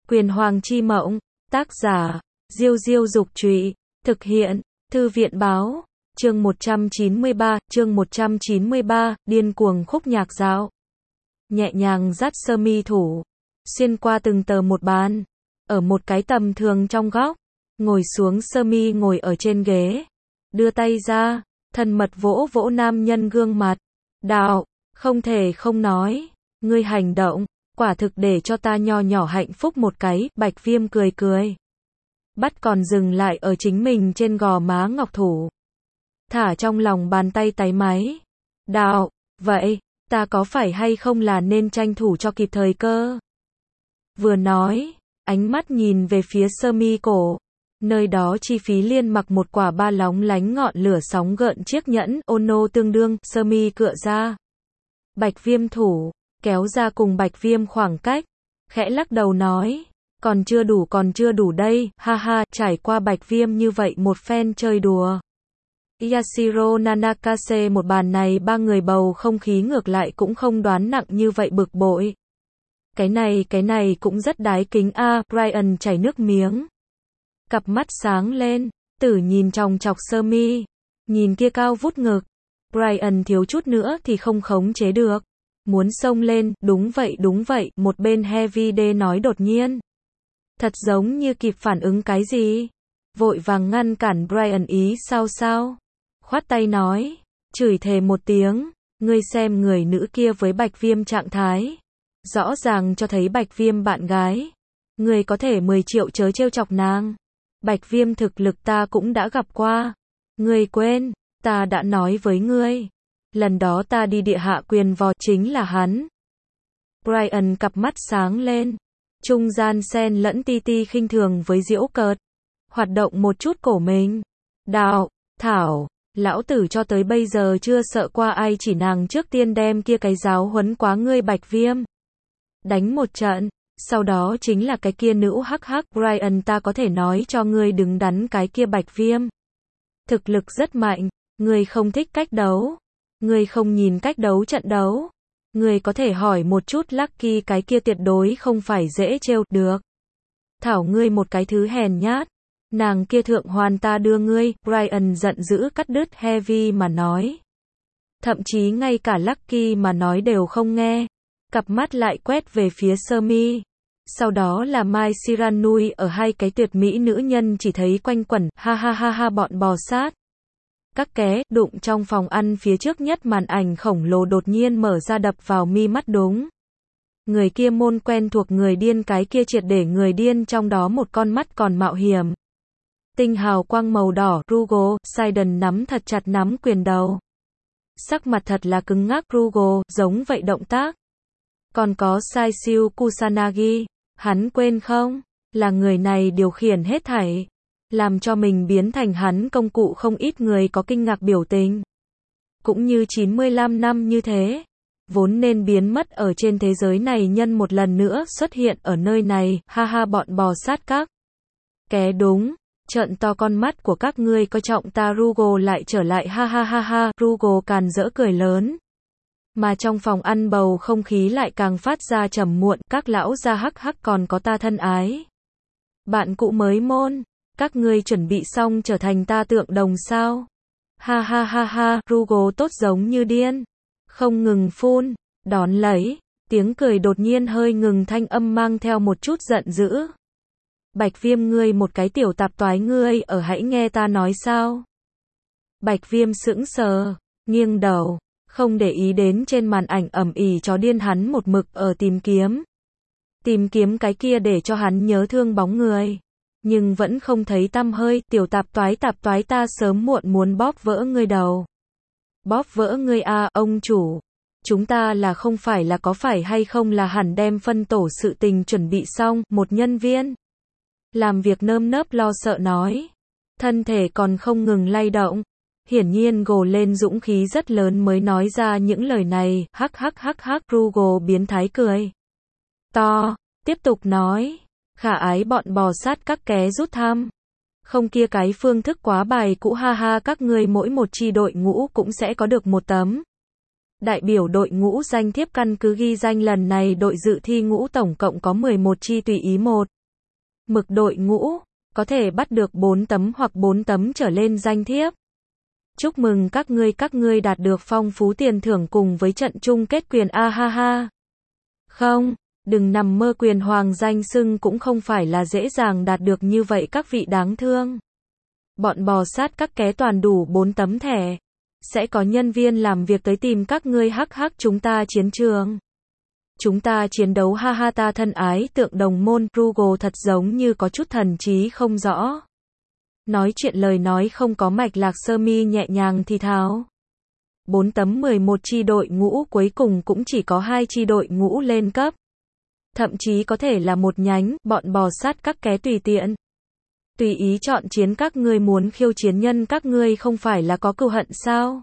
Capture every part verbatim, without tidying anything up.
Quyền Hoàng chi mộng, tác giả, Diêu Diêu Dục Trụy, thực hiện, Thư viện Báo, chương một trăm chín mươi ba, chương một trăm chín mươi ba, điên cuồng khúc nhạc dạo. Nhẹ nhàng dắt sơ mi thủ, xuyên qua từng tờ một bàn, ở một cái tầm thường trong góc, ngồi xuống sơ mi ngồi ở trên ghế, đưa tay ra, thân mật vỗ vỗ nam nhân gương mặt, đạo, không thể không nói, ngươi hành động, quả thực để cho ta nho nhỏ hạnh phúc một cái, Bạch Viêm cười cười. Bắt còn dừng lại ở chính mình trên gò má ngọc thủ. Thả trong lòng bàn tay táy máy. Đạo, vậy, ta có phải hay không là nên tranh thủ cho kịp thời cơ? Vừa nói, ánh mắt nhìn về phía sơ mi cổ. Nơi đó chi phí liên mặc một quả ba lóng lánh ngọn lửa sóng gợn chiếc nhẫn, Ono tương đương, sơ mi cựa ra. Bạch Viêm thủ, kéo ra cùng Bạch Viêm khoảng cách, khẽ lắc đầu nói, còn chưa đủ còn chưa đủ đây, ha ha, trải qua Bạch Viêm như vậy một phen chơi đùa. Yashiro Nanakase một bàn này ba người bầu không khí ngược lại cũng không đoán nặng như vậy bực bội. Cái này cái này cũng rất đái kính a, à, Brian chảy nước miếng. Cặp mắt sáng lên, tử nhìn chòng chọc sơ mi, nhìn kia cao vút ngực. Brian thiếu chút nữa thì không khống chế được. Muốn xông lên, đúng vậy đúng vậy, một bên Heavy D nói đột nhiên. Thật giống như kịp phản ứng cái gì. Vội vàng ngăn cản Brian ý sao sao. Khoát tay nói, chửi thề một tiếng, ngươi xem người nữ kia với Bạch Viêm trạng thái. Rõ ràng cho thấy Bạch Viêm bạn gái. Ngươi có thể mười triệu chớ trêu chọc nàng. Bạch Viêm thực lực ta cũng đã gặp qua. Ngươi quên, ta đã nói với ngươi. Lần đó ta đi địa hạ quyền vò chính là hắn. Brian cặp mắt sáng lên. Trung gian xen lẫn ti ti khinh thường với giễu cợt. Hoạt động một chút cổ mình. Đạo, thảo, lão tử cho tới bây giờ chưa sợ qua ai chỉ nàng trước tiên đem kia cái giáo huấn quá ngươi Bạch Viêm. Đánh một trận, sau đó chính là cái kia nữ hắc hắc. Brian ta có thể nói cho ngươi đừng đánh cái kia Bạch Viêm. Thực lực rất mạnh, ngươi không thích cách đấu. Ngươi không nhìn cách đấu trận đấu. Ngươi có thể hỏi một chút Lucky cái kia tuyệt đối không phải dễ trêu được. Thảo ngươi một cái thứ hèn nhát. Nàng kia thượng hoàn ta đưa ngươi. Brian giận dữ cắt đứt Heavy mà nói. Thậm chí ngay cả Lucky mà nói đều không nghe. Cặp mắt lại quét về phía sơ mi. Sau đó là Mai Shiranui ở hai cái tuyệt mỹ nữ nhân chỉ thấy quanh quẩn, ha ha ha ha bọn bò sát. Các ké, đụng trong phòng ăn phía trước nhất màn ảnh khổng lồ đột nhiên mở ra đập vào mi mắt đúng. Người kia môn quen thuộc người điên cái kia triệt để người điên trong đó một con mắt còn mạo hiểm. Tinh hào quang màu đỏ, Rugo, Sidon nắm thật chặt nắm quyền đầu. Sắc mặt thật là cứng ngắc Rugo, giống vậy động tác. Còn có Saisyu Kusanagi, hắn quên không? Là người này điều khiển hết thảy. Làm cho mình biến thành hắn công cụ không ít người có kinh ngạc biểu tình. Cũng như chín mươi lăm năm như thế. Vốn nên biến mất ở trên thế giới này nhân một lần nữa xuất hiện ở nơi này, ha ha bọn bò sát các. Ké đúng, trợn to con mắt của các ngươi coi trọng ta Rugo lại trở lại ha ha ha ha, Rugo càn rỡ cười lớn. Mà trong phòng ăn bầu không khí lại càng phát ra trầm muộn, các lão gia hắc hắc còn có ta thân ái. Bạn cụ mới môn. Các ngươi chuẩn bị xong trở thành ta tượng đồng sao? Ha ha ha ha, Rugo tốt giống như điên. Không ngừng phun, đón lấy, tiếng cười đột nhiên hơi ngừng thanh âm mang theo một chút giận dữ. Bạch Viêm ngươi một cái tiểu tạp toái ngươi ở hãy nghe ta nói sao? Bạch Viêm sững sờ, nghiêng đầu, không để ý đến trên màn ảnh ầm ĩ chó điên hắn một mực ở tìm kiếm. Tìm kiếm cái kia để cho hắn nhớ thương bóng người. Nhưng vẫn không thấy tăm hơi, tiểu tạp toái tạp toái ta sớm muộn muốn bóp vỡ ngươi đầu. Bóp vỡ ngươi à, ông chủ. Chúng ta là không phải là có phải hay không là hẳn đem phân tổ sự tình chuẩn bị xong, một nhân viên. Làm việc nơm nớp lo sợ nói. Thân thể còn không ngừng lay động. Hiển nhiên gồ lên dũng khí rất lớn mới nói ra những lời này, hắc hắc hắc hắc, Rugo biến thái cười. To, tiếp tục nói. Khả ái bọn bò sát các ké rút thăm. Không kia cái phương thức quá bài cũ ha ha các ngươi mỗi một chi đội ngũ cũng sẽ có được một tấm. Đại biểu đội ngũ danh thiếp căn cứ ghi danh lần này đội dự thi ngũ tổng cộng có mười một chi tùy ý một. Mực đội ngũ, có thể bắt được bốn tấm hoặc bốn tấm trở lên danh thiếp. Chúc mừng các ngươi các ngươi đạt được phong phú tiền thưởng cùng với trận chung kết quyền a ha ha. Không, đừng nằm mơ quyền hoàng danh xưng cũng không phải là dễ dàng đạt được như vậy các vị đáng thương. Bọn bò sát các ké toàn đủ bốn tấm thẻ. Sẽ có nhân viên làm việc tới tìm các ngươi hắc hắc chúng ta chiến trường. Chúng ta chiến đấu ha ha ta thân ái tượng đồng môn Rugal thật giống như có chút thần trí không rõ. Nói chuyện lời nói không có mạch lạc sơ mi nhẹ nhàng thì thào. bốn tấm mười một chi đội ngũ cuối cùng cũng chỉ có hai chi đội ngũ lên cấp. Thậm chí có thể là một nhánh, bọn bò sát các ké tùy tiện. Tùy ý chọn chiến các ngươi muốn khiêu chiến nhân các ngươi không phải là có cừu hận sao?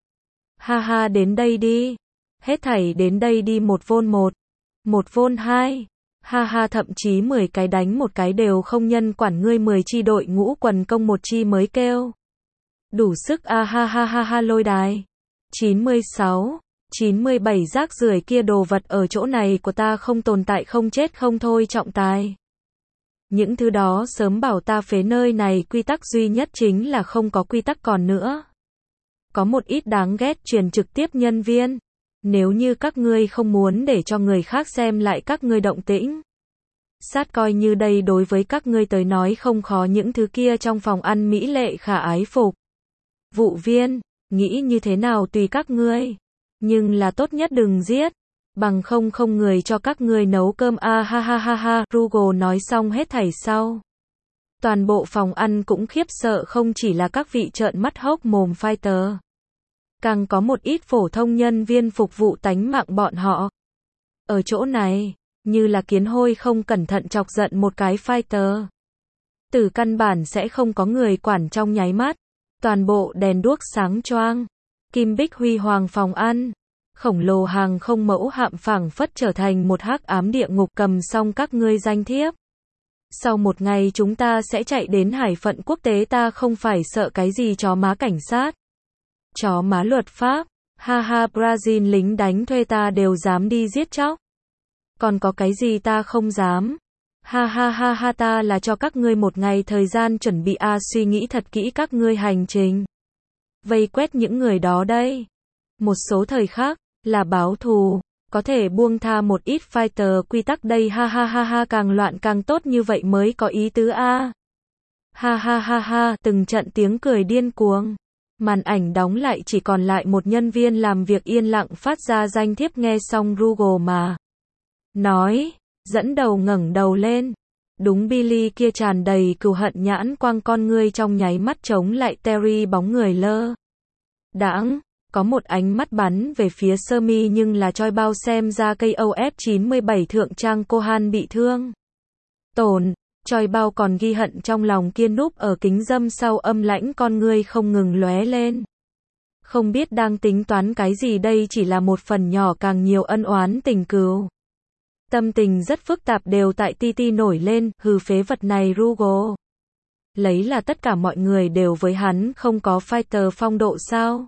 Ha ha đến đây đi. Hết thảy đến đây đi một vôn một. Một vôn hai. Ha ha thậm chí mười cái đánh một cái đều không nhân quản ngươi mười chi đội ngũ quần công một chi mới kêu. Đủ sức a ha ha ha ha lôi đài. chín mươi sáu, chín mươi bảy rác rưởi kia đồ vật ở chỗ này của ta không tồn tại không chết không thôi trọng tài. Những thứ đó sớm bảo ta phế nơi này quy tắc duy nhất chính là không có quy tắc còn nữa. Có một ít đáng ghét truyền trực tiếp nhân viên. Nếu như các ngươi không muốn để cho người khác xem lại các ngươi động tĩnh. Sát coi như đây đối với các ngươi tới nói không khó những thứ kia trong phòng ăn mỹ lệ khả ái phục. Vụ viên, nghĩ như thế nào tùy các ngươi. Nhưng là tốt nhất đừng giết. Bằng không không người cho các ngươi nấu cơm a ha ha ha ha. Rugal nói xong hết thảy sau. Toàn bộ phòng ăn cũng khiếp sợ không chỉ là các vị trợn mắt hốc mồm fighter. Càng có một ít phổ thông nhân viên phục vụ tánh mạng bọn họ. Ở chỗ này, như là kiến hôi không cẩn thận chọc giận một cái fighter. Từ căn bản sẽ không có người quản trong nháy mắt. Toàn bộ đèn đuốc sáng choang. Kim bích huy hoàng phòng ăn. Khổng lồ hàng không mẫu hạm phảng phất trở thành một hắc ám địa ngục cầm xong các ngươi danh thiếp. Sau một ngày chúng ta sẽ chạy đến hải phận quốc tế ta không phải sợ cái gì chó má cảnh sát. Chó má luật pháp, ha ha Brazil lính đánh thuê ta đều dám đi giết chóc. Còn có cái gì ta không dám. Ha ha ha ha ta là cho các ngươi một ngày thời gian chuẩn bị a suy nghĩ thật kỹ các ngươi hành trình. Vây quét những người đó đây. Một số thời khác, là báo thù, có thể buông tha một ít fighter quy tắc đây ha ha ha ha càng loạn càng tốt như vậy mới có ý tứ a. Ha ha ha ha từng trận tiếng cười điên cuồng. Màn ảnh đóng lại chỉ còn lại một nhân viên làm việc yên lặng phát ra danh thiếp nghe xong Rugal mà. Nói, dẫn đầu ngẩng đầu lên. Đúng Billy kia tràn đầy cừu hận nhãn quang con ngươi trong nháy mắt chống lại Terry bóng người lơ. Đãng, có một ánh mắt bắn về phía sơ mi nhưng là choi bao xem ra cây O F chín mươi bảy thượng trang Kohan bị thương. Tổn. Choi bao còn ghi hận trong lòng kiên núp ở kính dâm sau âm lãnh con ngươi không ngừng lóe lên. Không biết đang tính toán cái gì đây chỉ là một phần nhỏ càng nhiều ân oán tình cừu. Tâm tình rất phức tạp đều tại ti ti nổi lên, hừ phế vật này Rugal. Lấy là tất cả mọi người đều với hắn không có fighter phong độ sao.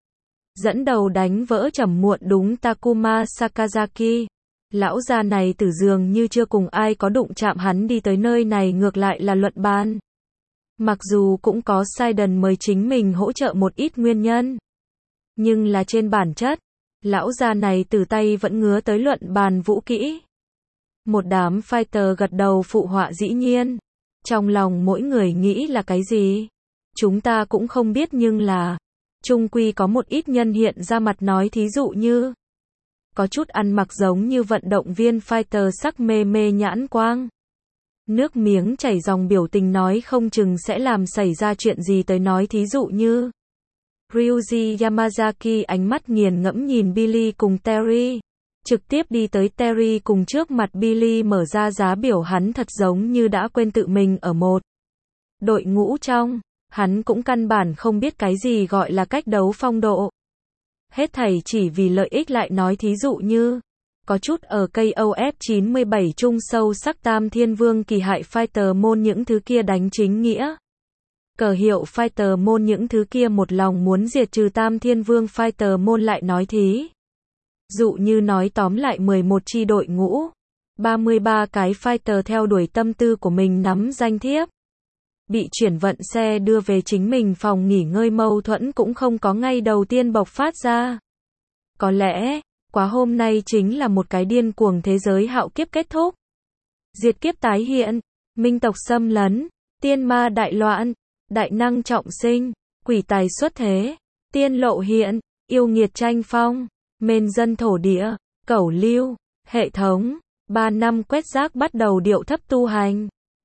Dẫn đầu đánh vỡ trầm muộn đúng Takuma Sakazaki. Lão già này tử dường như chưa cùng ai có đụng chạm hắn đi tới nơi này ngược lại là luận bàn. Mặc dù cũng có Sidon mời chính mình hỗ trợ một ít nguyên nhân. Nhưng là trên bản chất, lão già này từ tay vẫn ngứa tới luận bàn vũ kỹ. Một đám fighter gật đầu phụ họa dĩ nhiên. Trong lòng mỗi người nghĩ là cái gì? Chúng ta cũng không biết nhưng là chung quy có một ít nhân hiện ra mặt nói thí dụ như có chút ăn mặc giống như vận động viên fighter sắc mê mê nhãn quang. Nước miếng chảy dòng biểu tình nói không chừng sẽ làm xảy ra chuyện gì tới nói thí dụ như Ryuji Yamazaki ánh mắt nghiền ngẫm nhìn Billy cùng Terry. Trực tiếp đi tới Terry cùng trước mặt Billy mở ra giá biểu hắn thật giống như đã quên tự mình ở một đội ngũ trong. Hắn cũng căn bản không biết cái gì gọi là cách đấu phong độ. Hết thảy chỉ vì lợi ích lại nói thí dụ như có chút ở cây O F chín mươi bảy trung sâu sắc tam thiên vương kỳ hại fighter môn những thứ kia đánh chính nghĩa. Cờ hiệu fighter môn những thứ kia một lòng muốn diệt trừ tam thiên vương fighter môn lại nói thí. Dụ như nói tóm lại mười một chi đội ngũ. ba mươi ba cái fighter theo đuổi tâm tư của mình nắm danh thiếp. Bị chuyển vận xe đưa về chính mình phòng nghỉ ngơi, mâu thuẫn cũng không có ngay đầu tiên bộc phát ra. Có lẽ, quá hôm nay chính là một cái điên cuồng thế giới hạo kiếp kết thúc. Diệt kiếp tái hiện, minh tộc xâm lấn, tiên ma đại loạn, đại năng trọng sinh, quỷ tài xuất thế, tiên lộ hiện, yêu nghiệt tranh phong, mền dân thổ địa, cẩu lưu, hệ thống, ba năm quét rác bắt đầu điệu thấp tu hành.